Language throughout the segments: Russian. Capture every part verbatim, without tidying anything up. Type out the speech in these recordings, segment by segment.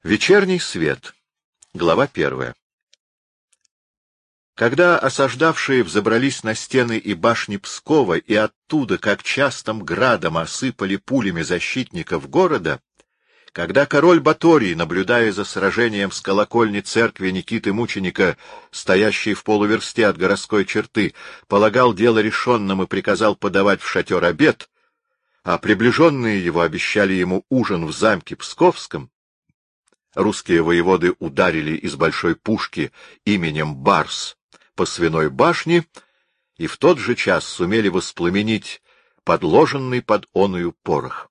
Вечерний свет. Глава первая. Когда осаждавшие взобрались на стены и башни Пскова и оттуда, как частым градом, осыпали пулями защитников города, когда король Баторий, наблюдая за сражением с колокольни церкви Никиты Мученика, стоящей в полуверсте от городской черты, полагал дело решенным и приказал подавать в шатер обед, а приближенные его обещали ему ужин в замке Псковском, русские воеводы ударили из большой пушки именем Барс по Свиной башне и в тот же час сумели воспламенить подложенный под оную порох.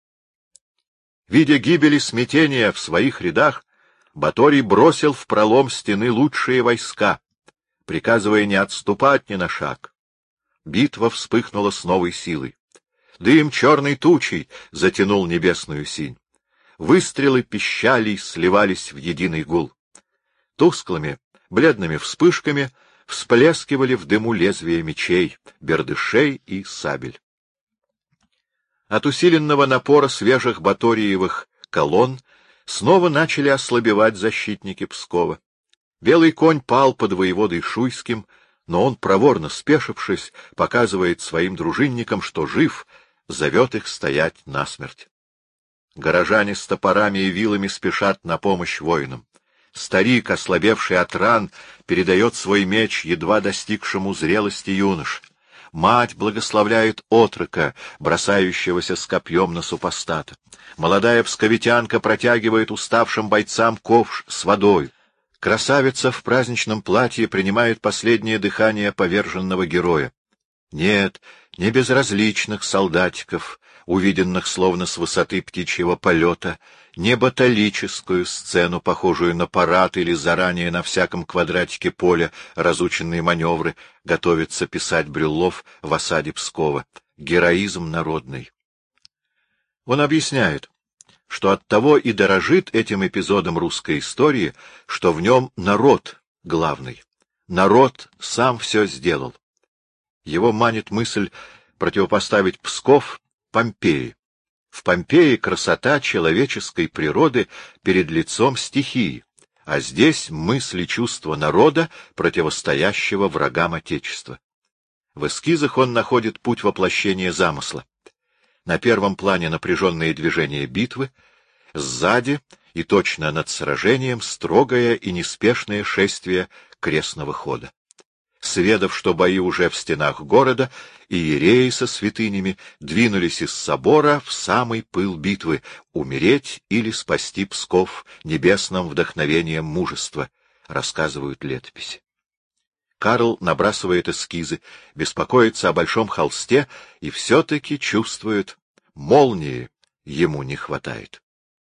Видя гибели смятения в своих рядах, Баторий бросил в пролом стены лучшие войска, приказывая не отступать ни на шаг. Битва вспыхнула с новой силой. Дым черной тучей затянул небесную синь. Выстрелы пищалей сливались в единый гул. Тусклыми, бледными вспышками всплескивали в дыму лезвия мечей, бердышей и сабель. От усиленного напора свежих баториевых колонн снова начали ослабевать защитники Пскова. Белый конь пал под воеводой Шуйским, но он, проворно спешившись, показывает своим дружинникам, что жив, зовет их стоять насмерть. Горожане с топорами и вилами спешат на помощь воинам. Старик, ослабевший от ран, передает свой меч едва достигшему зрелости юноше. Мать благословляет отрока, бросающегося с копьем на супостата. Молодая псковитянка протягивает уставшим бойцам ковш с водой. Красавица в праздничном платье принимает последнее дыхание поверженного героя. Нет, не безразличных солдатиков, увиденных словно с высоты птичьего полета, не баталическую сцену, похожую на парад или заранее на всяком квадратике поля разученные маневры, готовится писать Брюллов в осаде Пскова. Героизм народный. Он объясняет, что оттого и дорожит этим эпизодом русской истории, что в нем народ главный. Народ сам все сделал. Его манит мысль противопоставить Псков Помпеи. В Помпеи красота человеческой природы перед лицом стихии, а здесь мысли и чувства народа, противостоящего врагам Отечества. В эскизах он находит путь воплощения замысла. На первом плане напряженные движения битвы, сзади и точно над сражением строгое и неспешное шествие крестного хода. Сведав, что бои уже в стенах города, иереи со святынями двинулись из собора в самый пыл битвы — умереть или спасти Псков небесным вдохновением мужества, рассказывают летописи. Карл набрасывает эскизы, беспокоится о большом холсте и все-таки чувствует — молнии ему не хватает.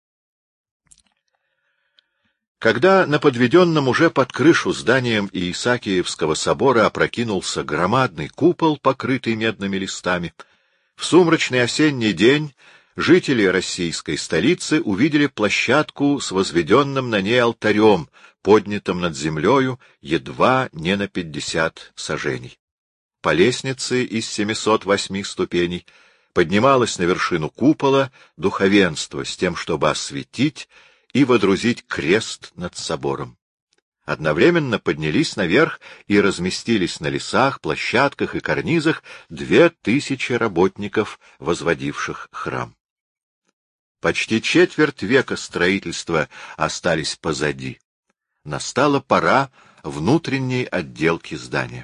Когда на подведенном уже под крышу зданием Иисакиевского собора опрокинулся громадный купол, покрытый медными листами, в сумрачный осенний день жители российской столицы увидели площадку с возведенным на ней алтарем, поднятым над землею едва не на пятьдесят саженей. По лестнице из семисот восьми ступеней поднималось на вершину купола духовенство с тем, чтобы осветить и водрузить крест над собором. Одновременно поднялись наверх и разместились на лесах, площадках и карнизах две тысячи работников, возводивших храм. Почти четверть века строительства остались позади. Настала пора внутренней отделки здания.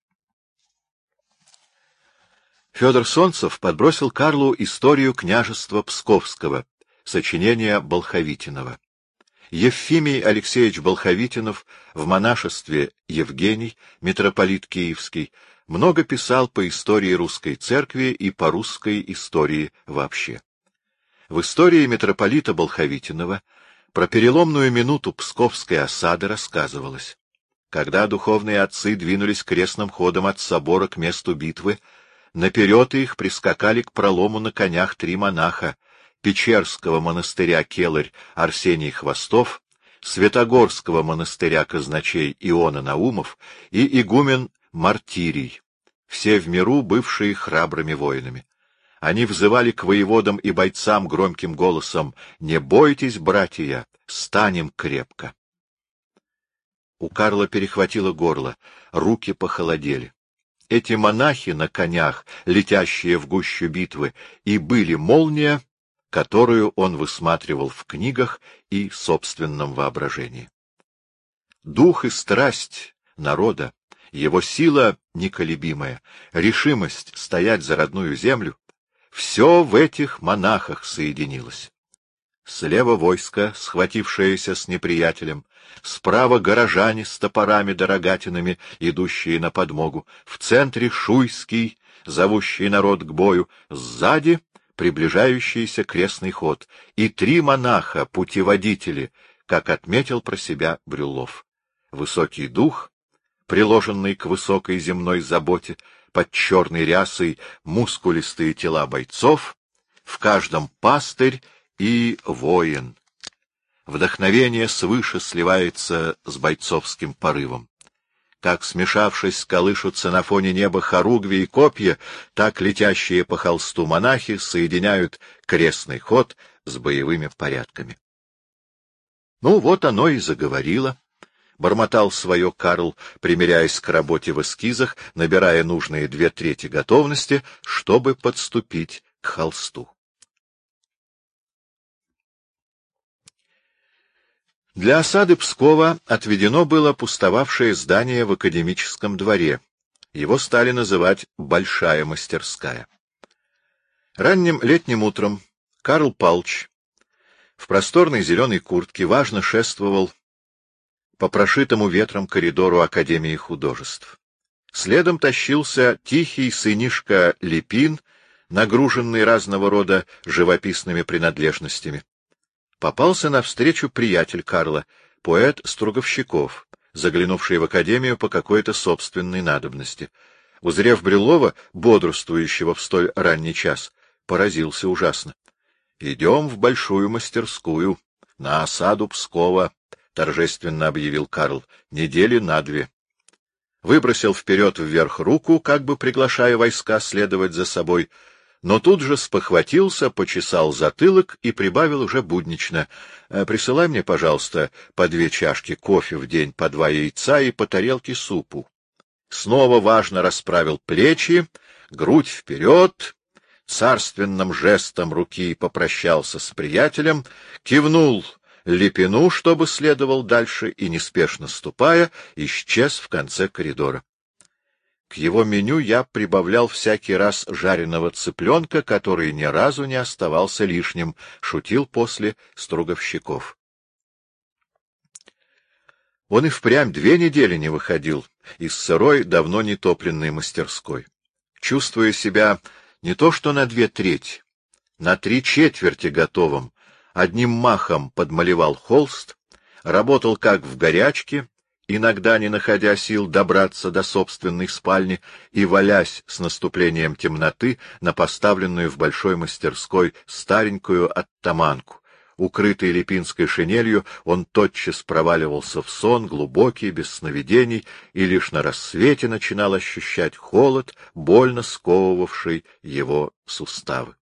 Федор Солнцев подбросил Карлу историю княжества Псковского, сочинение Болховитинова. Евфимий Алексеевич Болховитинов в монашестве Евгений, митрополит Киевский, много писал по истории русской церкви и по русской истории вообще. В истории митрополита Болховитинова про переломную минуту Псковской осады рассказывалось. Когда духовные отцы двинулись крестным ходом от собора к месту битвы, наперед их прискакали к пролому на конях три монаха: Печерского монастыря келарь Арсений Хвостов, Святогорского монастыря казначей Иона Наумов и игумен Мартирий, все в миру бывшие храбрыми воинами. Они взывали к воеводам и бойцам громким голосом: «Не бойтесь, братья, станем крепко». У Карла перехватило горло, руки похолодели. Эти монахи на конях, летящие в гущу битвы, и были молния, которую он высматривал в книгах и собственном воображении. Дух и страсть народа, его сила неколебимая, решимость стоять за родную землю — все в этих монахах соединилось. Слева войско, схватившееся с неприятелем, справа горожане с топорами да рогатинами, идущие на подмогу, в центре Шуйский, зовущий народ к бою, сзади приближающийся крестный ход, и три монаха, путеводители, как отметил про себя Брюллов. Высокий дух, приложенный к высокой земной заботе, под черной рясой мускулистые тела бойцов, в каждом пастырь и воин. Вдохновение свыше сливается с бойцовским порывом. Как, смешавшись, колышутся на фоне неба хоругви и копья, так летящие по холсту монахи соединяют крестный ход с боевыми порядками. Ну, вот оно и заговорило. Бормотал свое Карл, примиряясь к работе в эскизах, набирая нужные две трети готовности, чтобы подступить к холсту. Для осады Пскова отведено было пустовавшее здание в академическом дворе. Его стали называть «Большая мастерская». Ранним летним утром Карл Палч в просторной зеленой куртке важно шествовал по прошитому ветром коридору Академии художеств. Следом тащился тихий сынишка Липин, нагруженный разного рода живописными принадлежностями. Попался навстречу приятель Карла, поэт Струговщиков, заглянувший в академию по какой-то собственной надобности. Узрев Брюллова, бодрствующего в столь ранний час, поразился ужасно. — Идем в большую мастерскую, на осаду Пскова, — торжественно объявил Карл, — недели на две. Выбросил вперед вверх руку, как бы приглашая войска следовать за собой, но тут же спохватился, почесал затылок и прибавил уже буднично: «Присылай мне, пожалуйста, по две чашки кофе в день, по два яйца и по тарелке супу». Снова важно расправил плечи, грудь вперед, царственным жестом руки попрощался с приятелем, кивнул Липину, чтобы следовал дальше, и, неспешно ступая, исчез в конце коридора. К его меню я прибавлял всякий раз жареного цыпленка, который ни разу не оставался лишним, шутил после Струговщиков. Он и впрямь две недели не выходил из сырой, давно не топленной мастерской. Чувствуя себя не то что на две трети, на три четверти готовым, одним махом подмалевал холст, работал как в горячке, иногда не находя сил добраться до собственной спальни и валясь с наступлением темноты на поставленную в большой мастерской старенькую оттаманку. Укрытый липинской шинелью, он тотчас проваливался в сон, глубокий, без сновидений, и лишь на рассвете начинал ощущать холод, больно сковывавший его суставы.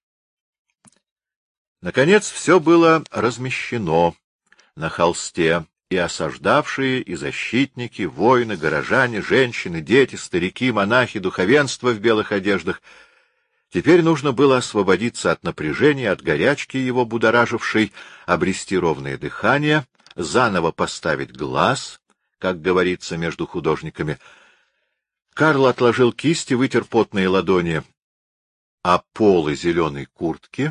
Наконец все было размещено на холсте, и осаждавшие, и защитники, воины, горожане, женщины, дети, старики, монахи, духовенство в белых одеждах. Теперь нужно было освободиться от напряжения, от горячки его будоражившей, обрести ровное дыхание, заново поставить глаз, как говорится между художниками. Карл отложил кисти, вытер потные ладони о полы зеленой куртки,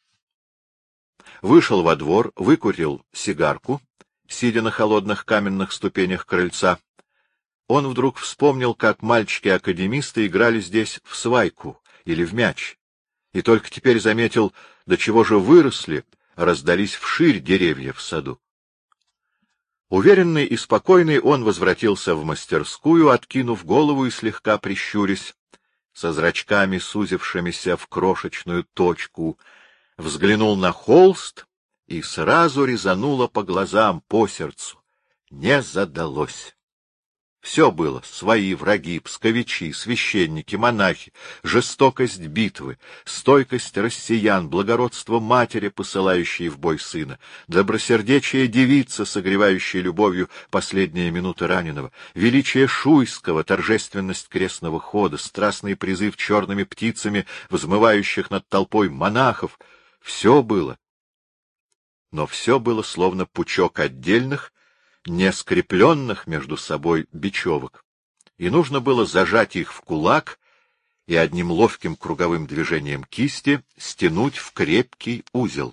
вышел во двор, выкурил сигарку, сидя на холодных каменных ступенях крыльца. Он вдруг вспомнил, как мальчики-академисты играли здесь в свайку или в мяч, и только теперь заметил, до чего же выросли, раздались вширь деревья в саду. Уверенный и спокойный он возвратился в мастерскую, откинув голову и слегка прищурясь, со зрачками, сузившимися в крошечную точку, взглянул на холст и сразу резануло по глазам, по сердцу. Не задалось. Все было — свои, враги, псковичи, священники, монахи, жестокость битвы, стойкость россиян, благородство матери, посылающей в бой сына, добросердечие девицы, согревающей любовью последние минуты раненого, величие Шуйского, торжественность крестного хода, страстный призыв черными птицами, взмывающих над толпой монахов — все было. Но все было словно пучок отдельных, не скрепленных между собой бечевок, и нужно было зажать их в кулак и одним ловким круговым движением кисти стянуть в крепкий узел.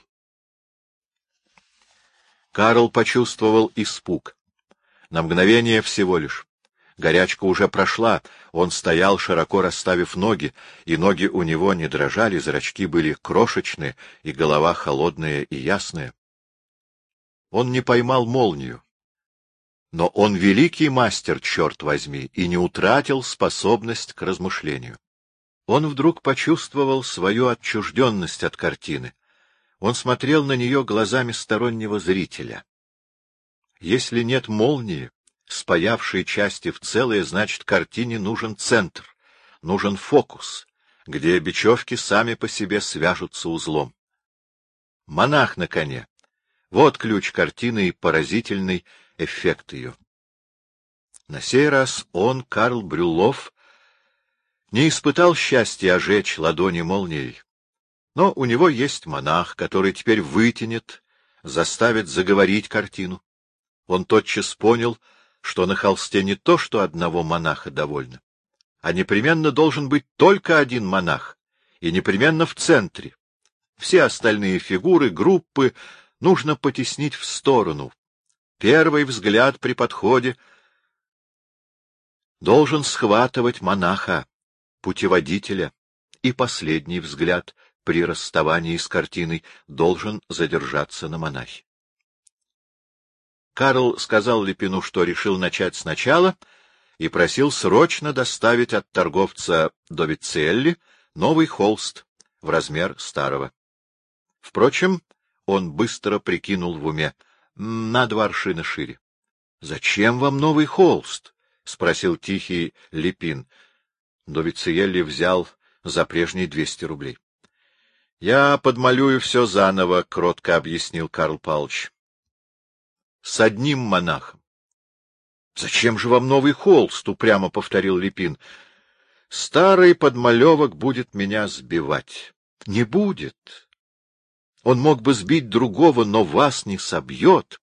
Карл почувствовал испуг. На мгновение всего лишь. Горячка уже прошла, он стоял, широко расставив ноги, и ноги у него не дрожали, зрачки были крошечные, и голова холодная и ясная. Он не поймал молнию. Но он великий мастер, черт возьми, и не утратил способность к размышлению. Он вдруг почувствовал свою отчужденность от картины. Он смотрел на нее глазами стороннего зрителя. Если нет молнии, спаявшей части в целое, значит, картине нужен центр, нужен фокус, где бечевки сами по себе свяжутся узлом. Монах на коне. Вот ключ картины и поразительный эффект ее. На сей раз он, Карл Брюллов, не испытал счастья ожечь ладони молнией. Но у него есть монах, который теперь вытянет, заставит заговорить картину. Он тотчас понял, что на холсте не то, что одного монаха довольно, а непременно должен быть только один монах, и непременно в центре. Все остальные фигуры, группы нужно потеснить в сторону. Первый взгляд при подходе должен схватывать монаха, путеводителя, и последний взгляд при расставании с картиной должен задержаться на монахе. Карл сказал Лепину, что решил начать сначала, и просил срочно доставить от торговца Довицелли новый холст в размер старого. Впрочем, он быстро прикинул в уме: на два аршина шире. — Зачем вам новый холст? — спросил тихий Лепин. Довицелли взял за прежние двести рублей. — Я подмалюю все заново, — кротко объяснил Карл Павлович. — С одним монахом. — Зачем же вам новый холст? — упрямо повторил Лепин. — Старый подмалевок будет меня сбивать. — Не будет. Он мог бы сбить другого, но вас не собьет.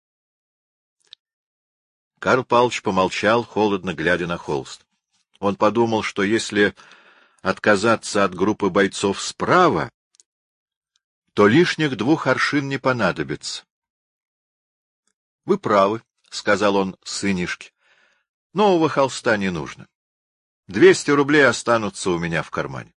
Карл Павлович помолчал, холодно глядя на холст. Он подумал, что если отказаться от группы бойцов справа, то лишних двух аршин не понадобится. — Вы правы, — сказал он сынишке. — Нового холста не нужно. Двести рублей останутся у меня в кармане.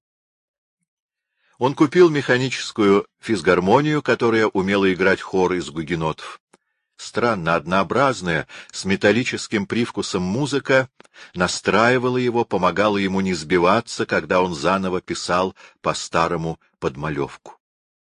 Он купил механическую физгармонию, которая умела играть хор из гугенотов. Странно однообразная, с металлическим привкусом музыка настраивала его, помогала ему не сбиваться, когда он заново писал по-старому подмалевку.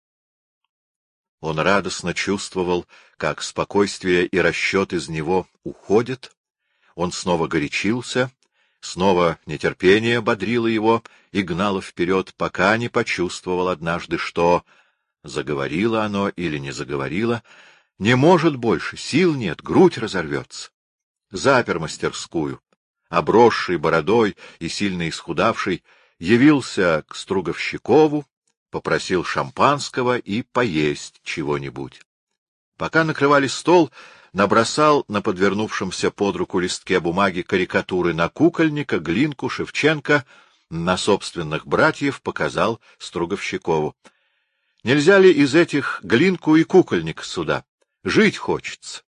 Он радостно чувствовал, как спокойствие и расчет из него уходят. Он снова горячился, снова нетерпение бодрило его и гнало вперед, пока не почувствовал однажды, что, заговорило оно или не заговорило, не может больше, сил нет, грудь разорвется. Запер мастерскую, обросший бородой и сильно исхудавший, явился к Струговщикову, попросил шампанского и поесть чего-нибудь. Пока накрывали стол, набросал на подвернувшемся под руку листке бумаги карикатуры на Кукольника, Глинку, Шевченко, на собственных братьев показал Струговщикову. — Нельзя ли из этих Глинку и Кукольника сюда? Жить хочется.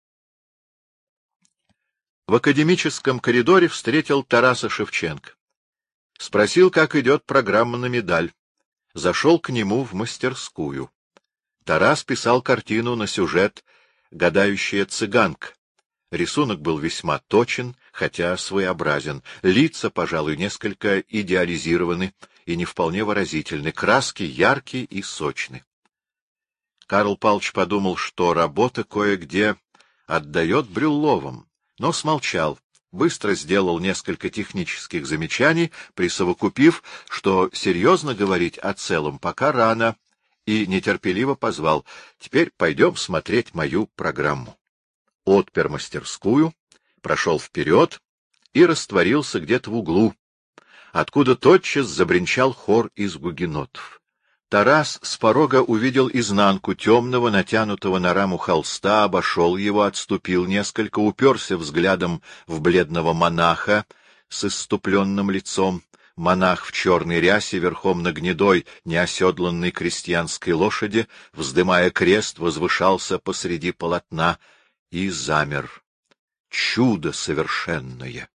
В академическом коридоре встретил Тараса Шевченко. Спросил, как идет программа на медаль. Зашел к нему в мастерскую. Тарас писал картину на сюжет «Гадающая цыганка». Рисунок был весьма точен, хотя своеобразен. Лица, пожалуй, несколько идеализированы и не вполне выразительны. Краски яркие и сочны. Карл Павлович подумал, что работа кое-где отдает Брюлловым, но смолчал, быстро сделал несколько технических замечаний, присовокупив, что серьезно говорить о целом пока рано, и нетерпеливо позвал: «Теперь пойдем смотреть мою программу». Отпер мастерскую, прошел вперед и растворился где-то в углу, откуда тотчас забринчал хор из гугенотов. Тарас с порога увидел изнанку темного, натянутого на раму холста, обошел его, отступил несколько, уперся взглядом в бледного монаха с исступленным лицом. Монах в черной рясе, верхом на гнедой, неоседланной крестьянской лошади, вздымая крест, возвышался посреди полотна и замер. Чудо совершенное!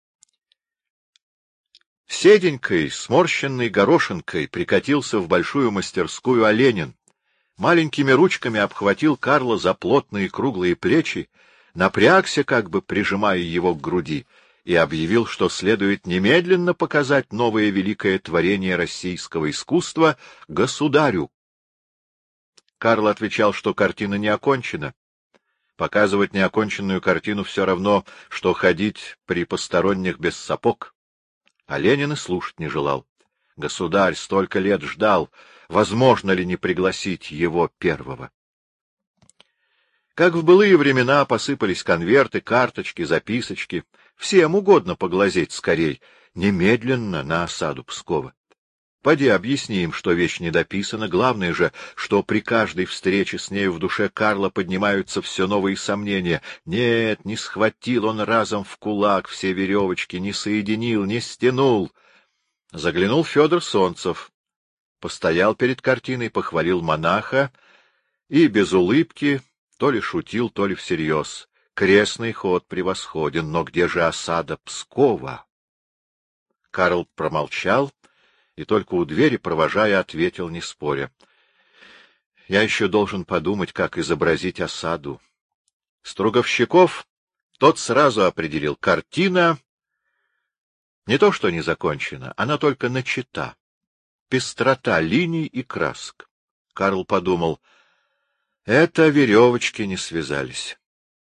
Седенькой, сморщенной горошинкой прикатился в большую мастерскую Оленин, маленькими ручками обхватил Карла за плотные круглые плечи, напрягся, как бы прижимая его к груди, и объявил, что следует немедленно показать новое великое творение российского искусства государю. Карл отвечал, что картина не окончена. Показывать неоконченную картину все равно, что ходить при посторонних без сапог. А Ленин и слушать не желал. Государь столько лет ждал, возможно ли не пригласить его первого. Как в былые времена посыпались конверты, карточки, записочки. Всем угодно поглазеть скорей, немедленно на осаду Пскова. Поди объясни им, что вещь не дописана, главное же, что при каждой встрече с нею в душе Карла поднимаются все новые сомнения. Нет, не схватил он разом в кулак все веревочки, не соединил, не стянул. Заглянул Федор Солнцев, постоял перед картиной, похвалил монаха и без улыбки то ли шутил, то ли всерьез. Крестный ход превосходен, но где же осада Пскова? Карл промолчал и только у двери, провожая, ответил, не споря: — Я еще должен подумать, как изобразить осаду. Струговщиков тот сразу определил: картина не то что не закончена, она только начата. Пестрота линий и красок. Карл подумал: это веревочки не связались.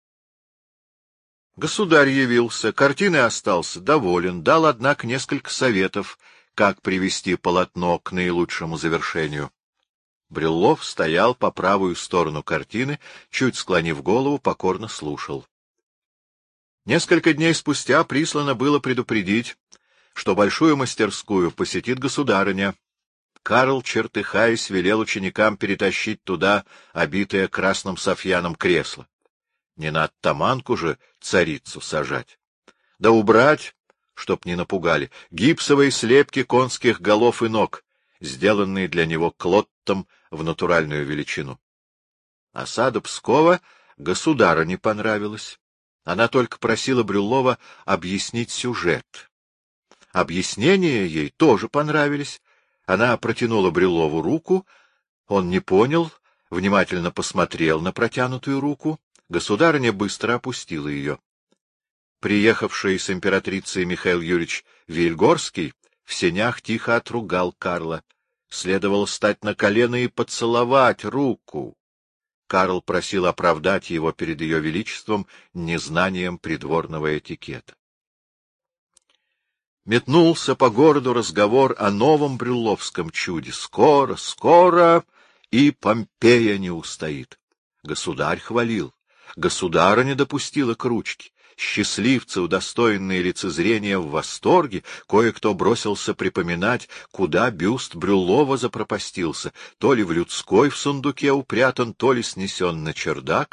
Государь явился, картины остался доволен, дал, однако, несколько советов, как привести полотно к наилучшему завершению. Брюллов стоял по правую сторону картины, чуть склонив голову, покорно слушал. Несколько дней спустя прислано было предупредить, что большую мастерскую посетит государыня. Карл, чертыхаясь, велел ученикам перетащить туда обитое красным софьяном кресло. Не на оттаманку же царицу сажать. Да убрать, чтоб не напугали, гипсовые слепки конских голов и ног, сделанные для него Клоттом в натуральную величину. Осада Пскова государу не понравилась. Она только просила Брюллова объяснить сюжет. Объяснения ей тоже понравились. Она протянула Брюллову руку, он не понял, внимательно посмотрел на протянутую руку. Государыня быстро опустила ее. Приехавший с императрицей Михаил Юрьевич Вильгорский в сенях тихо отругал Карла. Следовало стать на колено и поцеловать руку. Карл просил оправдать его перед ее величеством незнанием придворного этикета. Метнулся по городу разговор о новом брюлловском чуде. Скоро, скоро и Помпея не устоит. Государь хвалил, государыня допустила к ручке. Счастливцы, удостоенные лицезрения, в восторге, кое-кто бросился припоминать, куда бюст Брюллова запропастился, то ли в людской в сундуке упрятан, то ли снесен на чердак.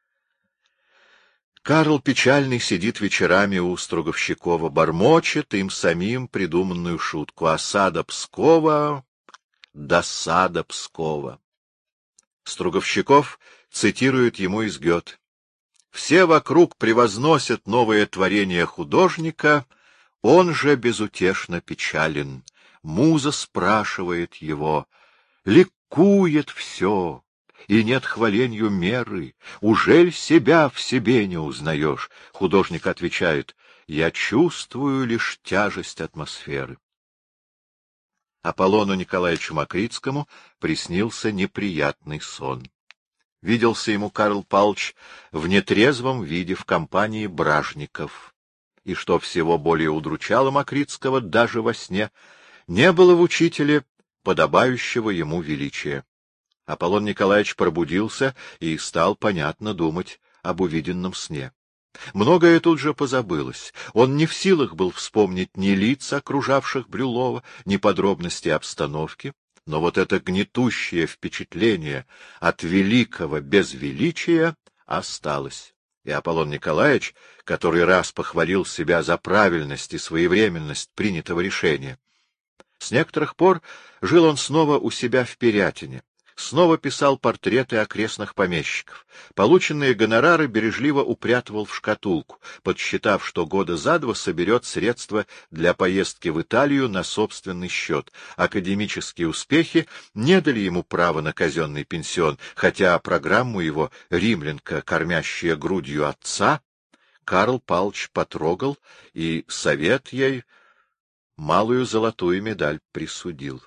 Карл печальный сидит вечерами у Струговщикова, бормочет им самим придуманную шутку: осада Пскова, досада Пскова. Струговщиков цитирует ему из Гёте: все вокруг превозносят новое творение художника, он же безутешно печален. Муза спрашивает его, ликует все, и нет хваленью меры. Ужель себя в себе не узнаешь? Художник отвечает: я чувствую лишь тяжесть атмосферы. Аполлону Николаевичу Макритскому приснился неприятный сон. Виделся ему Карл Павлович в нетрезвом виде в компании бражников. и, что всего более удручало Макритского даже во сне, не было в учителе подобающего ему величия. Аполлон Николаевич пробудился и стал, понятно, думать об увиденном сне. Многое тут же позабылось. Он не в силах был вспомнить ни лиц, окружавших Брюллова, ни подробности обстановки, но вот это гнетущее впечатление от великого безвеличия осталось. И Аполлон Николаевич, который раз похвалил себя за правильность и своевременность принятого решения, с некоторых пор жил он снова у себя в Пирятине, снова писал портреты окрестных помещиков. Полученные гонорары бережливо упрятывал в шкатулку, подсчитав, что года за два соберет средства для поездки в Италию на собственный счет. Академические успехи не дали ему права на казенный пенсион, хотя программу его «Римлянка, кормящая грудью отца» Карл Павлович потрогал, и совет ей малую золотую медаль присудил.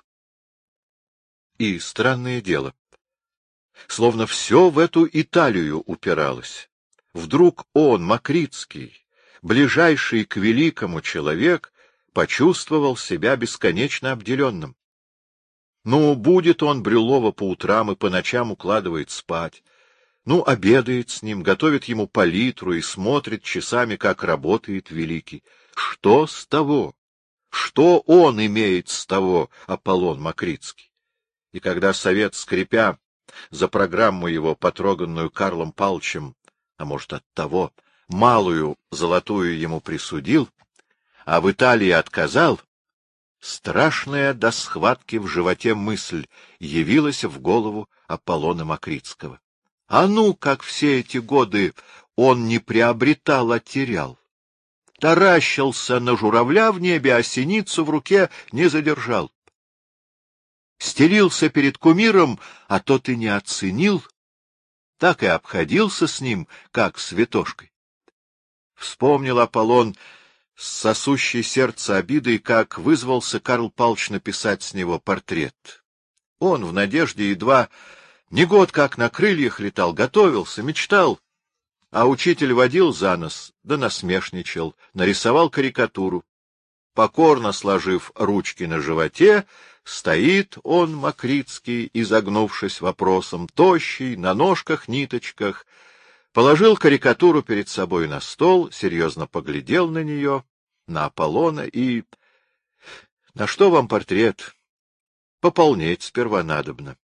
И странное дело, словно все в эту Италию упиралось. Вдруг он, Макритский, ближайший к великому человек, почувствовал себя бесконечно обделенным. Ну, будет он Брюллова по утрам и по ночам укладывает спать, ну, обедает с ним, готовит ему палитру и смотрит часами, как работает великий. Что с того? Что он имеет с того, Аполлон Макритский? И когда совет, скрипя за программу его, потроганную Карлом Павловичем, а может, оттого, малую золотую ему присудил, а в Италии отказал, страшная до схватки в животе мысль явилась в голову Аполлона Макритского. А ну, как все эти годы он не приобретал, а терял. Таращился на журавля в небе, а синицу в руке не задержал. Стелился перед кумиром, а тот и не оценил, так и обходился с ним, как с ветошкой. Вспомнил Аполлон с сосущей сердце обидой, как вызвался Карл Павлович написать с него портрет. Он в надежде едва не год как на крыльях летал, готовился, мечтал, а учитель водил за нос, да насмешничал, нарисовал карикатуру. Покорно сложив ручки на животе, стоит он, Макритский, изогнувшись вопросом, тощий, на ножках-ниточках, положил карикатуру перед собой на стол, серьезно поглядел на нее, на Аполлона и... — На что вам портрет? Пополнеть сперва надобно.